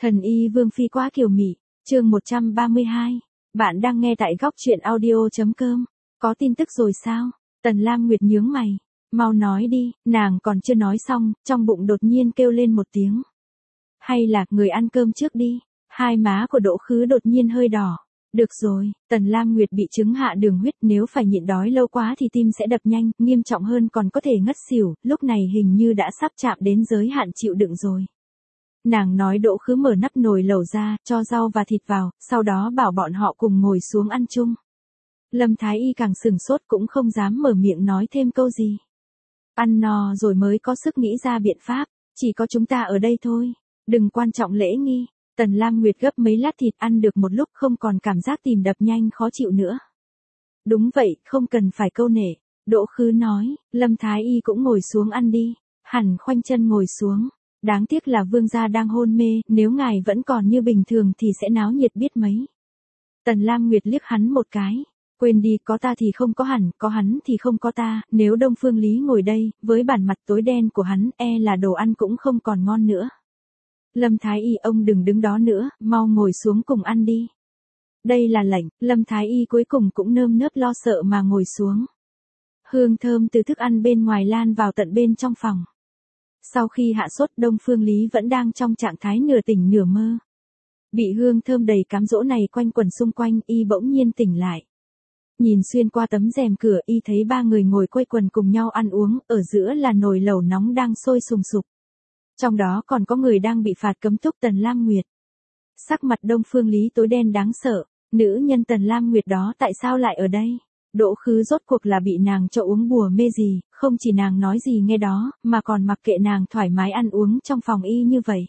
Thần y Vương Phi quá kiều mị, chương 132. Bạn đang nghe tại góc truyện audio.com. Có tin tức rồi sao? Tần Lam Nguyệt nhướng mày. Mau nói đi, nàng còn chưa nói xong, trong bụng đột nhiên kêu lên một tiếng. Hay là, người ăn cơm trước đi. Hai má của Đỗ Khứ đột nhiên hơi đỏ. Được rồi, Tần Lam Nguyệt bị chứng hạ đường huyết, nếu phải nhịn đói lâu quá thì tim sẽ đập nhanh, nghiêm trọng hơn còn có thể ngất xỉu, lúc này hình như đã sắp chạm đến giới hạn chịu đựng rồi. Nàng nói Đỗ Khứ mở nắp nồi lẩu ra, cho rau và thịt vào, sau đó bảo bọn họ cùng ngồi xuống ăn chung. Lâm Thái Y càng sửng sốt cũng không dám mở miệng nói thêm câu gì. Ăn no rồi mới có sức nghĩ ra biện pháp, chỉ có chúng ta ở đây thôi, đừng quan trọng lễ nghi. Tần Lam Nguyệt gấp mấy lát thịt ăn được một lúc không còn cảm giác tim đập nhanh khó chịu nữa. Đúng vậy, không cần phải câu nệ. Đỗ Khứ nói, Lâm Thái Y cũng ngồi xuống ăn đi. Hẳn khoanh chân ngồi xuống. Đáng tiếc là vương gia đang hôn mê, nếu ngài vẫn còn như bình thường thì sẽ náo nhiệt biết mấy. Tần Lam Nguyệt liếc hắn một cái. Quên đi, có ta thì không có hẳn, có hắn thì không có ta, nếu Đông Phương Lý ngồi đây, với bản mặt tối đen của hắn, là đồ ăn cũng không còn ngon nữa. Lâm Thái Y, ông đừng đứng đó nữa, mau ngồi xuống cùng ăn đi. Đây là lệnh, Lâm Thái Y cuối cùng cũng nơm nớp lo sợ mà ngồi xuống. Hương thơm từ thức ăn bên ngoài lan vào tận bên trong phòng. Sau khi hạ sốt, Đông Phương Lý vẫn đang trong trạng thái nửa tỉnh nửa mơ. Bị hương thơm đầy cám dỗ này quanh quẩn xung quanh, y bỗng nhiên tỉnh lại. Nhìn xuyên qua tấm rèm cửa, y thấy ba người ngồi quây quần cùng nhau ăn uống, ở giữa là nồi lẩu nóng đang sôi sùng sục. Trong đó còn có người đang bị phạt cấm túc, Tần Lam Nguyệt. Sắc mặt Đông Phương Lý tối đen đáng sợ, nữ nhân Tần Lam Nguyệt đó tại sao lại ở đây? Đỗ Khứ rốt cuộc là bị nàng cho uống bùa mê gì, không chỉ nàng nói gì nghe đó, mà còn mặc kệ nàng thoải mái ăn uống trong phòng y như vậy.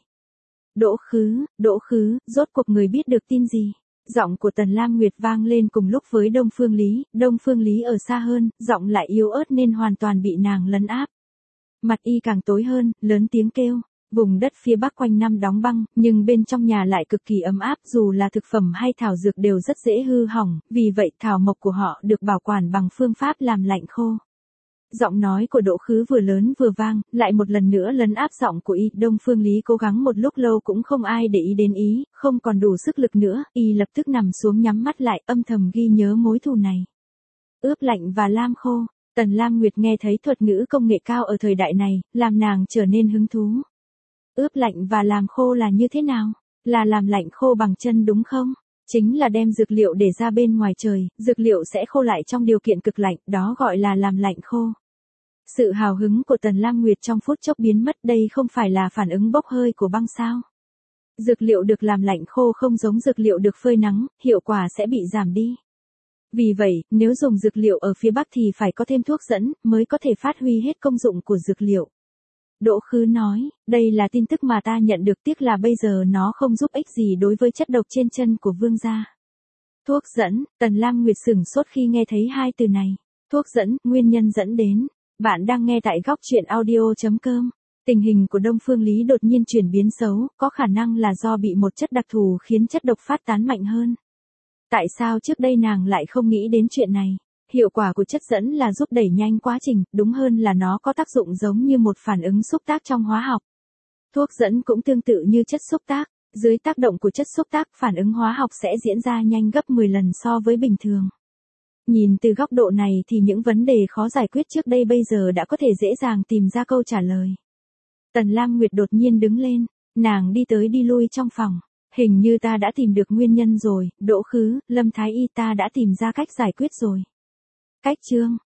Đỗ Khứ, rốt cuộc người biết được tin gì? Giọng của Tần Lam Nguyệt vang lên cùng lúc với Đông Phương Lý ở xa hơn, giọng lại yếu ớt nên hoàn toàn bị nàng lấn áp. Mặt y càng tối hơn, lớn tiếng kêu. Vùng đất phía bắc quanh năm đóng băng, nhưng bên trong nhà lại cực kỳ ấm áp, dù là thực phẩm hay thảo dược đều rất dễ hư hỏng, vì vậy thảo mộc của họ được bảo quản bằng phương pháp làm lạnh khô. Giọng nói của Đỗ Khứ vừa lớn vừa vang, lại một lần nữa lấn áp giọng của y. Đông Phương Lý cố gắng một lúc lâu cũng không ai để ý đến ý, không còn đủ sức lực nữa, y lập tức nằm xuống nhắm mắt lại, âm thầm ghi nhớ mối thù này. Ướp lạnh và lam khô. Tần Lam Nguyệt nghe thấy thuật ngữ công nghệ cao ở thời đại này, làm nàng trở nên hứng thú. Ướp lạnh và làm khô là như thế nào? Là làm lạnh khô bằng chân đúng không? Chính là đem dược liệu để ra bên ngoài trời, dược liệu sẽ khô lại trong điều kiện cực lạnh, đó gọi là làm lạnh khô. Sự hào hứng của Tần Lam Nguyệt trong phút chốc biến mất, đây không phải là phản ứng bốc hơi của băng sao? Dược liệu được làm lạnh khô không giống dược liệu được phơi nắng, hiệu quả sẽ bị giảm đi. Vì vậy, nếu dùng dược liệu ở phía Bắc thì phải có thêm thuốc dẫn, mới có thể phát huy hết công dụng của dược liệu. Đỗ Khứ nói, đây là tin tức mà ta nhận được, tiếc là bây giờ nó không giúp ích gì đối với chất độc trên chân của vương gia. Thuốc dẫn, Tần Lam Nguyệt sửng sốt khi nghe thấy hai từ này. Thuốc dẫn, nguyên nhân dẫn đến. Bạn đang nghe tại góc truyện audio.com. Tình hình của Đông Phương Lý đột nhiên chuyển biến xấu, có khả năng là do bị một chất đặc thù khiến chất độc phát tán mạnh hơn. Tại sao trước đây nàng lại không nghĩ đến chuyện này? Hiệu quả của chất dẫn là giúp đẩy nhanh quá trình, đúng hơn là nó có tác dụng giống như một phản ứng xúc tác trong hóa học. Thuốc dẫn cũng tương tự như chất xúc tác, dưới tác động của chất xúc tác, phản ứng hóa học sẽ diễn ra nhanh gấp 10 lần so với bình thường. Nhìn từ góc độ này thì những vấn đề khó giải quyết trước đây bây giờ đã có thể dễ dàng tìm ra câu trả lời. Tần Lam Nguyệt đột nhiên đứng lên, nàng đi tới đi lui trong phòng. Hình như ta đã tìm được nguyên nhân rồi, Đỗ Khứ, Lâm Thái Y, ta đã tìm ra cách giải quyết rồi. Cách chương,